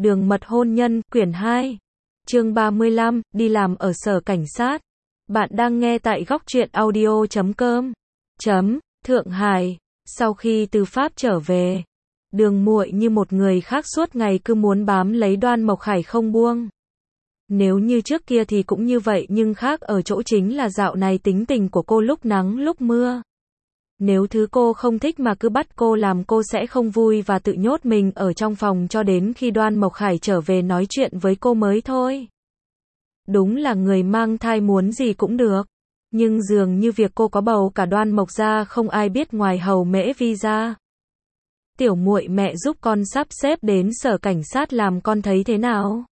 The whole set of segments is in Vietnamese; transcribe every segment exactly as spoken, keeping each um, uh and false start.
Đường mật hôn nhân, quyển hai. Chương ba mươi lăm, đi làm ở sở cảnh sát. Bạn đang nghe tại góc truyện audio chấm com. Chấm, Thượng Hải. Sau khi từ Pháp trở về, Đường Muội như một người khác suốt ngày cứ muốn bám lấy Đoan Mộc Khải không buông. Nếu như trước kia thì cũng như vậy, nhưng khác ở chỗ chính là dạo này tính tình của cô lúc nắng lúc mưa. Nếu thứ cô không thích mà cứ bắt cô làm, cô sẽ không vui và tự nhốt mình ở trong phòng cho đến khi Đoan Mộc Khải trở về nói chuyện với cô mới thôi. Đúng là người mang thai muốn gì cũng được. Nhưng dường như việc cô có bầu cả Đoan Mộc ra không ai biết ngoài Hầu Mễ Vi ra. Tiểu Muội, mẹ giúp con sắp xếp đến sở cảnh sát làm, con thấy thế nào?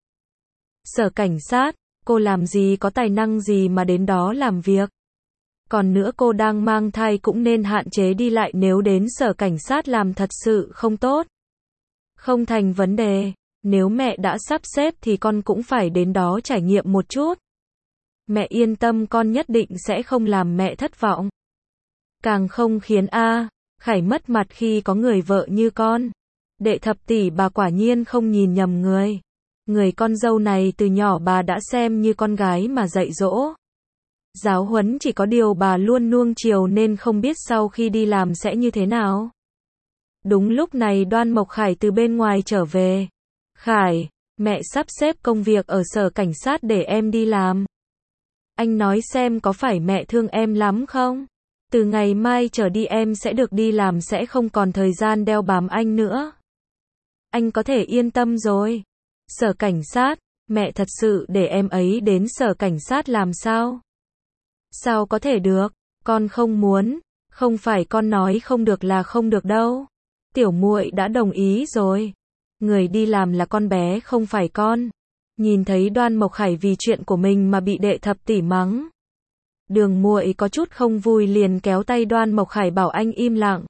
Sở cảnh sát? Cô làm gì có tài năng gì mà đến đó làm việc? Còn nữa, cô đang mang thai cũng nên hạn chế đi lại, nếu đến sở cảnh sát làm thật sự không tốt. Không thành vấn đề, nếu mẹ đã sắp xếp thì con cũng phải đến đó trải nghiệm một chút. Mẹ yên tâm, con nhất định sẽ không làm mẹ thất vọng. Càng không khiến A Khải mất mặt khi có người vợ như con. Đệ thập tỷ bà quả nhiên không nhìn nhầm người. Người con dâu này từ nhỏ bà đã xem như con gái mà dạy dỗ. Giáo huấn, chỉ có điều bà luôn nuông chiều nên không biết sau khi đi làm sẽ như thế nào. Đúng lúc này Đoan Mộc Khải từ bên ngoài trở về. Khải, mẹ sắp xếp công việc ở sở cảnh sát để em đi làm. Anh nói xem có phải mẹ thương em lắm không? Từ ngày mai trở đi em sẽ được đi làm, sẽ không còn thời gian đeo bám anh nữa. Anh có thể yên tâm rồi. Sở cảnh sát, mẹ thật sự để em ấy đến sở cảnh sát làm sao? Sao có thể được, con không muốn, không phải con nói không được là không được đâu. Tiểu Muội đã đồng ý rồi. Người đi làm là con bé, không phải con. Nhìn thấy Đoan Mộc Khải vì chuyện của mình mà bị đệ thập tỷ mắng, Đường Muội có chút không vui, liền kéo tay Đoan Mộc Khải bảo anh im lặng.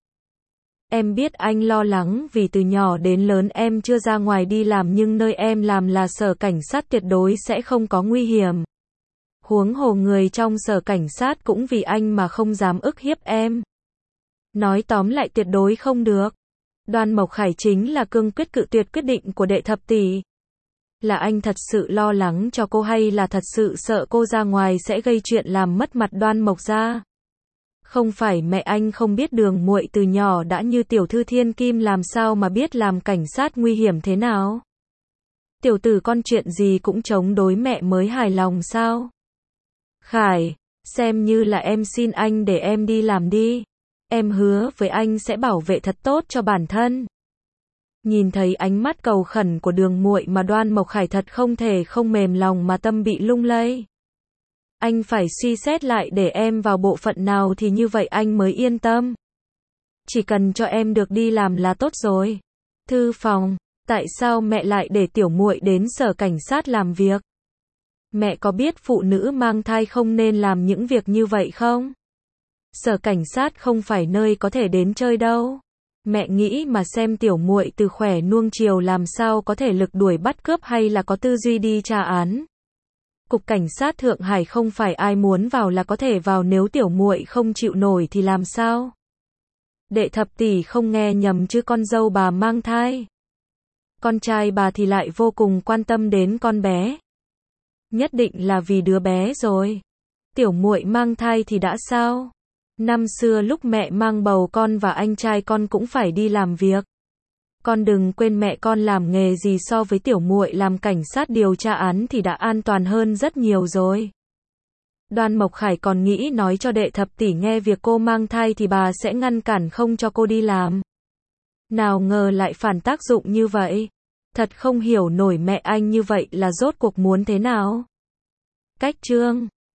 Em biết anh lo lắng vì từ nhỏ đến lớn em chưa ra ngoài đi làm, nhưng nơi em làm là sở cảnh sát, tuyệt đối sẽ không có nguy hiểm. Huống hồ người trong sở cảnh sát cũng vì anh mà không dám ức hiếp em. Nói tóm lại, tuyệt đối không được. Đoan Mộc Khải chính là cương quyết cự tuyệt quyết định của đệ thập tỷ. Là anh thật sự lo lắng cho cô hay là thật sự sợ cô ra ngoài sẽ gây chuyện làm mất mặt Đoan Mộc ra? Không phải mẹ anh không biết Đường Muội từ nhỏ đã như tiểu thư thiên kim, làm sao mà biết làm cảnh sát nguy hiểm thế nào? Tiểu tử con chuyện gì cũng chống đối mẹ mới hài lòng sao? Khải, xem như là em xin anh để em đi làm đi. Em hứa với anh sẽ bảo vệ thật tốt cho bản thân. Nhìn thấy ánh mắt cầu khẩn của Đường Muội mà Đoan Mộc Khải thật không thể không mềm lòng mà tâm bị lung lay. Anh phải suy xét lại để em vào bộ phận nào thì như vậy anh mới yên tâm. Chỉ cần cho em được đi làm là tốt rồi. Thư phòng, tại sao mẹ lại để Tiểu Muội đến sở cảnh sát làm việc? Mẹ có biết phụ nữ mang thai không nên làm những việc như vậy không? Sở cảnh sát không phải nơi có thể đến chơi đâu. Mẹ nghĩ mà xem, Tiểu Muội từ khỏe nuông chiều làm sao có thể lực đuổi bắt cướp hay là có tư duy đi tra án. Cục cảnh sát Thượng Hải không phải ai muốn vào là có thể vào, nếu Tiểu Muội không chịu nổi thì làm sao? Đệ thập tỷ không nghe nhầm chứ, con dâu bà mang thai. Con trai bà thì lại vô cùng quan tâm đến con bé. Nhất định là vì đứa bé rồi. Tiểu Muội mang thai thì đã sao? Năm xưa lúc mẹ mang bầu con và anh trai con cũng phải đi làm việc. Con đừng quên mẹ con làm nghề gì so với Tiểu Muội làm cảnh sát điều tra án thì đã an toàn hơn rất nhiều rồi. Đoan Mộc Khải còn nghĩ nói cho đệ thập tỷ nghe việc cô mang thai thì bà sẽ ngăn cản không cho cô đi làm. Nào ngờ lại phản tác dụng như vậy. Thật không hiểu nổi mẹ anh như vậy là rốt cuộc muốn thế nào. Cách chương